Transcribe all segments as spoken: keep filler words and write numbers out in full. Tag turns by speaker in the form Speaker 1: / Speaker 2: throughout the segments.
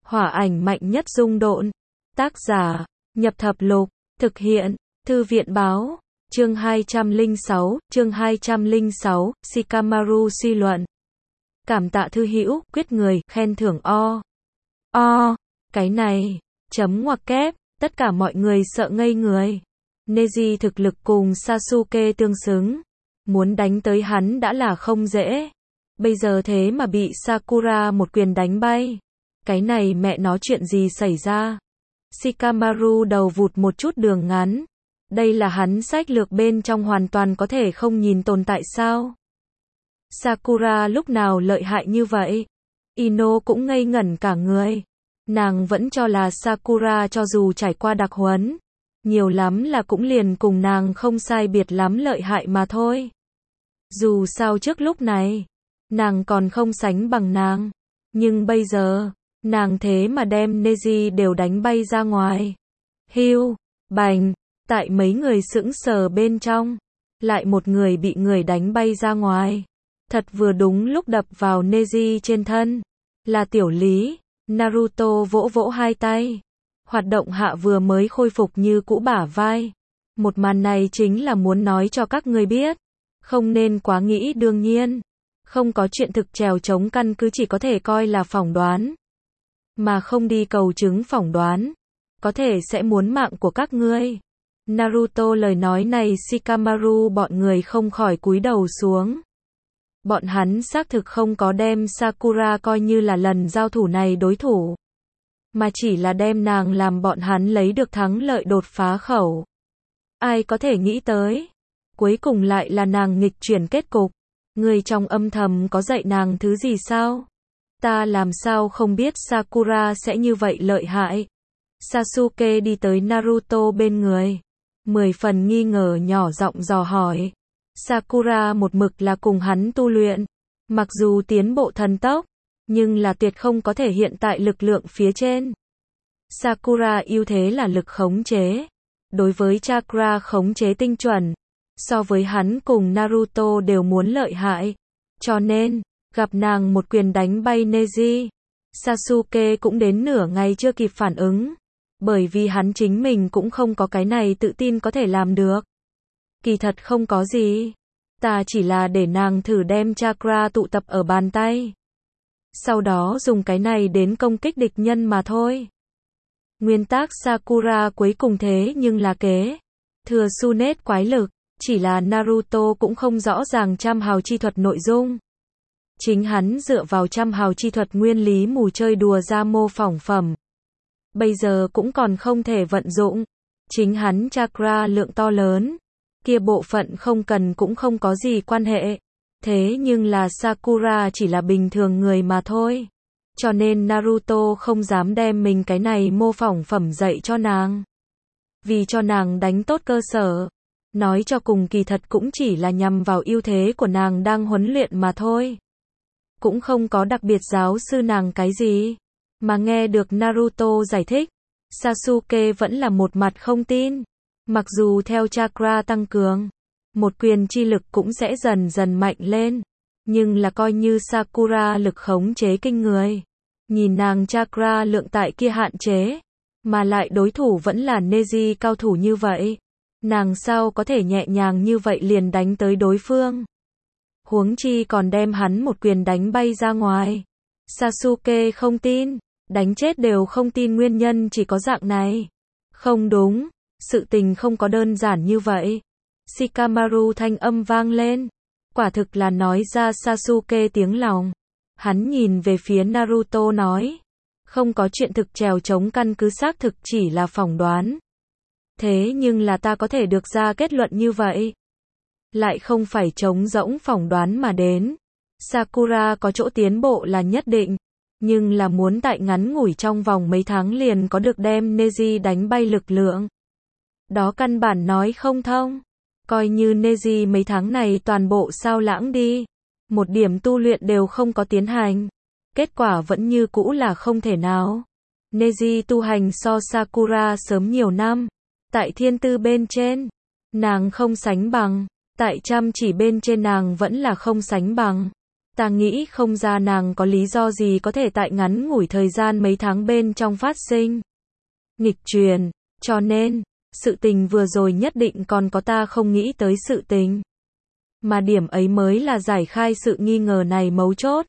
Speaker 1: Hỏa ảnh mạnh nhất dung độn. Tác giả, Nhập Thập Lục. Thực hiện, Thư viện Báo. Chương hai trăm lẻ sáu, chương hai trăm lẻ sáu, Shikamaru suy luận. Cảm tạ thư hữu, quyết người, khen thưởng o. O, cái này, chấm ngoặc kép, tất cả mọi người sợ ngây người. Neji thực lực cùng Sasuke tương xứng. Muốn đánh tới hắn đã là không dễ. Bây giờ thế mà bị Sakura một quyền đánh bay. Cái này mẹ nó chuyện gì xảy ra? Shikamaru đầu vụt một chút đường ngắn. Đây là hắn sách lược bên trong hoàn toàn có thể không nhìn tồn tại sao? Sakura lúc nào lợi hại như vậy? Ino cũng ngây ngẩn cả người. Nàng vẫn cho là Sakura cho dù trải qua đặc huấn, nhiều lắm là cũng liền cùng nàng không sai biệt lắm lợi hại mà thôi. Dù sao trước lúc này, nàng còn không sánh bằng nàng. Nhưng bây giờ, nàng thế mà đem Neji đều đánh bay ra ngoài. Hiu, bành, tại mấy người sững sờ bên trong, lại một người bị người đánh bay ra ngoài. Thật vừa đúng lúc đập vào Neji trên thân. Là Tiểu Lý. Naruto vỗ vỗ hai tay. Hoạt động hạ vừa mới khôi phục như cũ bả vai. Một màn này chính là muốn nói cho các người biết. Không nên quá nghĩ đương nhiên. Không có chuyện thực trèo chống căn cứ chỉ có thể coi là phỏng đoán. Mà không đi cầu chứng phỏng đoán. Có thể sẽ muốn mạng của các ngươi. Naruto lời nói này Shikamaru bọn người không khỏi cúi đầu xuống. Bọn hắn xác thực không có đem Sakura coi như là lần giao thủ này đối thủ. Mà chỉ là đem nàng làm bọn hắn lấy được thắng lợi đột phá khẩu. Ai có thể nghĩ tới. Cuối cùng lại là nàng nghịch chuyển kết cục. Người trong âm thầm có dạy nàng thứ gì sao? Ta làm sao không biết Sakura sẽ như vậy lợi hại? Sasuke đi tới Naruto bên người. Mười phần nghi ngờ nhỏ giọng dò hỏi. Sakura một mực là cùng hắn tu luyện. Mặc dù tiến bộ thần tốc, nhưng là tuyệt không có thể hiện tại lực lượng phía trên. Sakura ưu thế là lực khống chế. Đối với chakra khống chế tinh chuẩn, so với hắn cùng Naruto đều muốn lợi hại. Cho nên, gặp nàng một quyền đánh bay Neji, Sasuke cũng đến nửa ngày chưa kịp phản ứng. Bởi vì hắn chính mình cũng không có cái này tự tin có thể làm được. Kỳ thật không có gì. Ta chỉ là để nàng thử đem chakra tụ tập ở bàn tay. Sau đó dùng cái này đến công kích địch nhân mà thôi. Nguyên tắc Sakura cuối cùng thế nhưng là kế. Thừa Tsunade quái lực. Chỉ là Naruto cũng không rõ ràng trăm hào chi thuật nội dung. Chính hắn dựa vào trăm hào chi thuật nguyên lý mù chơi đùa ra mô phỏng phẩm. Bây giờ cũng còn không thể vận dụng. Chính hắn chakra lượng to lớn. Kia bộ phận không cần cũng không có gì quan hệ. Thế nhưng là Sakura chỉ là bình thường người mà thôi. Cho nên Naruto không dám đem mình cái này mô phỏng phẩm dạy cho nàng. Vì cho nàng đánh tốt cơ sở. Nói cho cùng kỳ thật cũng chỉ là nhằm vào ưu thế của nàng đang huấn luyện mà thôi. Cũng không có đặc biệt giáo sư nàng cái gì. Mà nghe được Naruto giải thích, Sasuke vẫn là một mặt không tin. Mặc dù theo chakra tăng cường, một quyền chi lực cũng sẽ dần dần mạnh lên. Nhưng là coi như Sakura lực khống chế kinh người. Nhìn nàng chakra lượng tại kia hạn chế. Mà lại đối thủ vẫn là Neji cao thủ như vậy. Nàng sao có thể nhẹ nhàng như vậy liền đánh tới đối phương. Huống chi còn đem hắn một quyền đánh bay ra ngoài. Sasuke không tin. Đánh chết đều không tin nguyên nhân chỉ có dạng này. Không đúng. Sự tình không có đơn giản như vậy. Shikamaru thanh âm vang lên. Quả thực là nói ra Sasuke tiếng lòng. Hắn nhìn về phía Naruto nói. Không có chuyện thực trèo chống căn cứ xác thực chỉ là phỏng đoán. Thế nhưng là ta có thể được ra kết luận như vậy. Lại không phải trống rỗng phỏng đoán mà đến. Sakura có chỗ tiến bộ là nhất định. Nhưng là muốn tại ngắn ngủi trong vòng mấy tháng liền có được đem Neji đánh bay lực lượng. Đó căn bản nói không thông. Coi như Neji mấy tháng này toàn bộ sao lãng đi. Một điểm tu luyện đều không có tiến hành. Kết quả vẫn như cũ là không thể nào. Neji tu hành so Sakura sớm nhiều năm. Tại thiên tư bên trên, nàng không sánh bằng. Tại chăm chỉ bên trên nàng vẫn là không sánh bằng. Ta nghĩ không ra nàng có lý do gì có thể tại ngắn ngủi thời gian mấy tháng bên trong phát sinh nghịch truyền, cho nên, sự tình vừa rồi nhất định còn có ta không nghĩ tới sự tình. Mà điểm ấy mới là giải khai sự nghi ngờ này mấu chốt.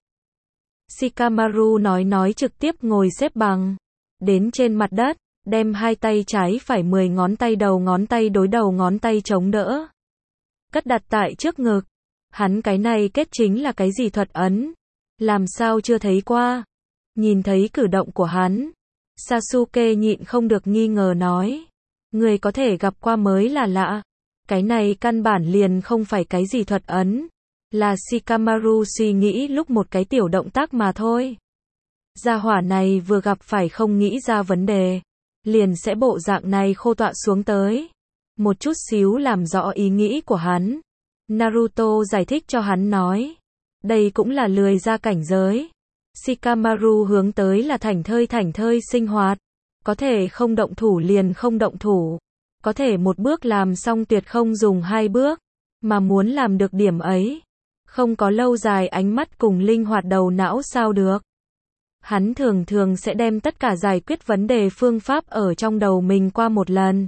Speaker 1: Shikamaru nói nói trực tiếp ngồi xếp bằng, đến trên mặt đất, đem hai tay trái phải mười ngón tay đầu ngón tay đối đầu ngón tay chống đỡ. Cất đặt tại trước ngực. Hắn cái này kết chính là cái gì thuật ấn? Làm sao chưa thấy qua? Nhìn thấy cử động của hắn, Sasuke nhịn không được nghi ngờ nói. Người có thể gặp qua mới là lạ. Cái này căn bản liền không phải cái gì thuật ấn. Là Shikamaru suy nghĩ lúc một cái tiểu động tác mà thôi. Gia hỏa này vừa gặp phải không nghĩ ra vấn đề, liền sẽ bộ dạng này khô tọa xuống tới. Một chút xíu làm rõ ý nghĩ của hắn. Naruto giải thích cho hắn nói. Đây cũng là lười ra cảnh giới. Shikamaru hướng tới là thảnh thơi thảnh thơi sinh hoạt. Có thể không động thủ liền không động thủ. Có thể một bước làm xong tuyệt không dùng hai bước. Mà muốn làm được điểm ấy, không có lâu dài ánh mắt cùng linh hoạt đầu não sao được. Hắn thường thường sẽ đem tất cả giải quyết vấn đề phương pháp ở trong đầu mình qua một lần.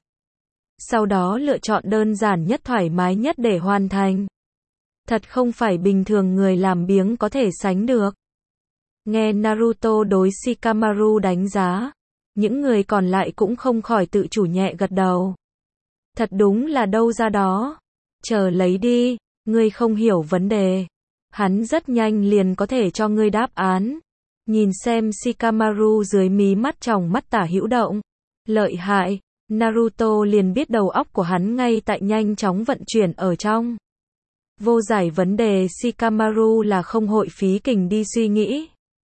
Speaker 1: Sau đó lựa chọn đơn giản nhất thoải mái nhất để hoàn thành. Thật không phải bình thường người làm biếng có thể sánh được. Nghe Naruto đối Shikamaru đánh giá, những người còn lại cũng không khỏi tự chủ nhẹ gật đầu. Thật đúng là đâu ra đó. Chờ lấy đi, ngươi không hiểu vấn đề. Hắn rất nhanh liền có thể cho ngươi đáp án. Nhìn xem Shikamaru dưới mí mắt tròng mắt tả hữu động. Lợi hại, Naruto liền biết đầu óc của hắn ngay tại nhanh chóng vận chuyển ở trong. Vô giải vấn đề Shikamaru là không hội phí kình đi suy nghĩ.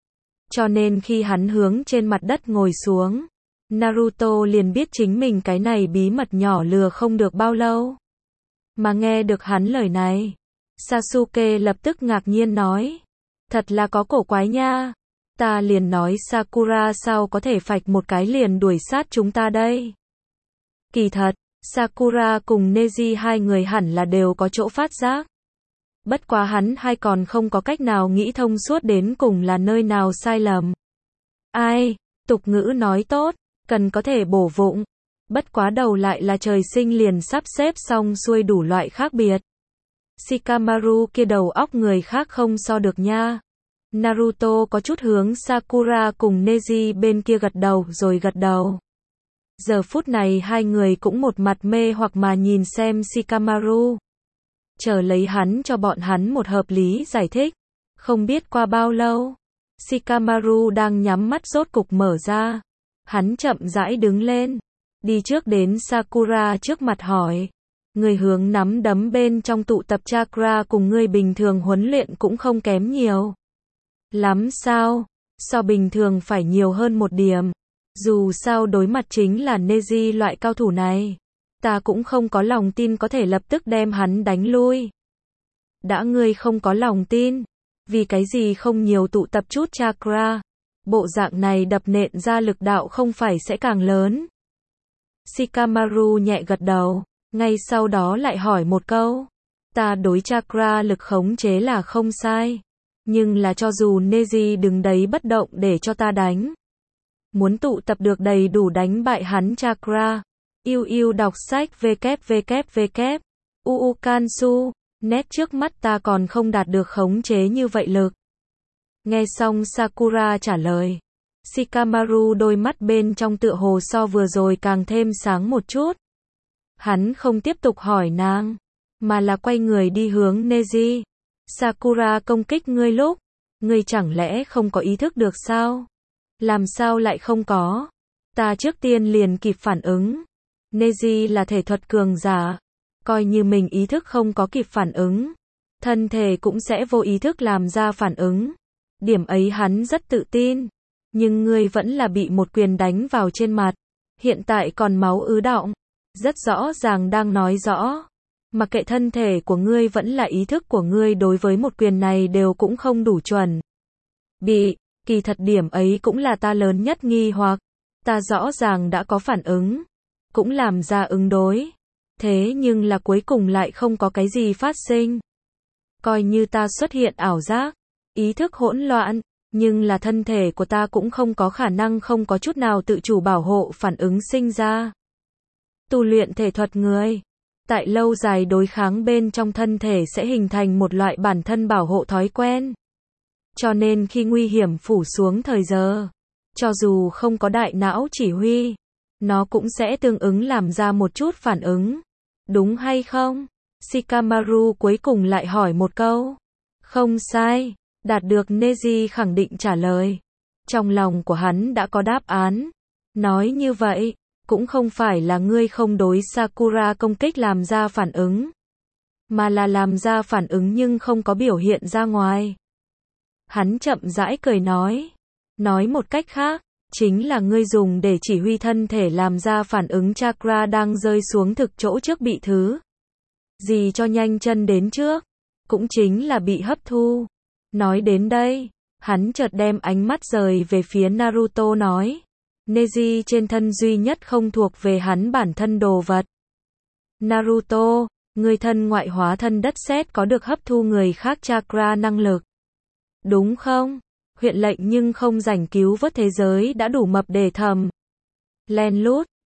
Speaker 1: Cho nên khi hắn hướng trên mặt đất ngồi xuống, Naruto liền biết chính mình cái này bí mật nhỏ lừa không được bao lâu. Mà nghe được hắn lời này, Sasuke lập tức ngạc nhiên nói. Thật là có cổ quái nha. Ta liền nói Sakura sao có thể phạch một cái liền đuổi sát chúng ta đây. Kỳ thật, Sakura cùng Neji hai người hẳn là đều có chỗ phát giác. Bất quá hắn hai còn không có cách nào nghĩ thông suốt đến cùng là nơi nào sai lầm. Ai, tục ngữ nói tốt, cần có thể bổ vụng. Bất quá đầu lại là trời sinh liền sắp xếp xong xuôi đủ loại khác biệt. Shikamaru kia đầu óc người khác không so được nha. Naruto có chút hướng Sakura cùng Neji bên kia gật đầu rồi gật đầu. Giờ phút này hai người cũng một mặt mê hoặc mà nhìn xem Shikamaru. Chờ lấy hắn cho bọn hắn một hợp lý giải thích. Không biết qua bao lâu, Shikamaru đang nhắm mắt rốt cục mở ra. Hắn chậm rãi đứng lên, đi trước đến Sakura trước mặt hỏi. Người hướng nắm đấm bên trong tụ tập chakra cùng người bình thường huấn luyện cũng không kém nhiều. Lắm sao? So bình thường phải nhiều hơn một điểm. Dù sao đối mặt chính là Neji loại cao thủ này. Ta cũng không có lòng tin có thể lập tức đem hắn đánh lui. Đã ngươi không có lòng tin, vì cái gì không nhiều tụ tập chút chakra? Bộ dạng này đập nện ra lực đạo không phải sẽ càng lớn. Shikamaru nhẹ gật đầu, ngay sau đó lại hỏi một câu. Ta đối chakra lực khống chế là không sai. Nhưng là cho dù Neji đứng đấy bất động để cho ta đánh. Muốn tụ tập được đầy đủ đánh bại hắn chakra. Yêu yêu đọc sách www. Uu Kansu, nét trước mắt ta còn không đạt được khống chế như vậy lực. Nghe xong Sakura trả lời. Shikamaru đôi mắt bên trong tựa hồ so vừa rồi càng thêm sáng một chút. Hắn không tiếp tục hỏi nàng, mà là quay người đi hướng Neji. Sakura công kích ngươi lúc, ngươi chẳng lẽ không có ý thức được sao? Làm sao lại không có? Ta trước tiên liền kịp phản ứng. Neji là thể thuật cường giả, coi như mình ý thức không có kịp phản ứng, thân thể cũng sẽ vô ý thức làm ra phản ứng. Điểm ấy hắn rất tự tin, nhưng ngươi vẫn là bị một quyền đánh vào trên mặt, hiện tại còn máu ứ đọng, rất rõ ràng đang nói rõ. Mặc kệ thân thể của ngươi vẫn là ý thức của ngươi đối với một quyền này đều cũng không đủ chuẩn. Bị, kỳ thật điểm ấy cũng là ta lớn nhất nghi hoặc. Ta rõ ràng đã có phản ứng, cũng làm ra ứng đối. Thế nhưng là cuối cùng lại không có cái gì phát sinh. Coi như ta xuất hiện ảo giác. ý thức hỗn loạn, nhưng là thân thể của ta cũng không có khả năng không có chút nào tự chủ bảo hộ phản ứng sinh ra. Tu luyện thể thuật người, tại lâu dài đối kháng bên trong thân thể sẽ hình thành một loại bản thân bảo hộ thói quen. Cho nên khi nguy hiểm phủ xuống thời giờ, cho dù không có đại não chỉ huy, nó cũng sẽ tương ứng làm ra một chút phản ứng. Đúng hay không? Shikamaru cuối cùng lại hỏi một câu. Không sai, đạt được Neji khẳng định trả lời. Trong lòng của hắn đã có đáp án. Nói như vậy, cũng không phải là ngươi không đối Sakura công kích làm ra phản ứng, mà là làm ra phản ứng nhưng không có biểu hiện ra ngoài. Hắn chậm rãi cười nói. Nói một cách khác, chính là ngươi dùng để chỉ huy thân thể làm ra phản ứng chakra đang rơi xuống thực chỗ trước bị thứ gì cho nhanh chân đến trước, cũng chính là bị hấp thu. Nói đến đây, hắn chợt đem ánh mắt rời về phía Naruto nói. Neji trên thân duy nhất không thuộc về hắn bản thân đồ vật. Naruto, người thân ngoại hóa thân đất sét có được hấp thu người khác chakra năng lực. Đúng không? Huyện lệnh nhưng không rảnh cứu vớt thế giới đã đủ mập để thầm. Len lút,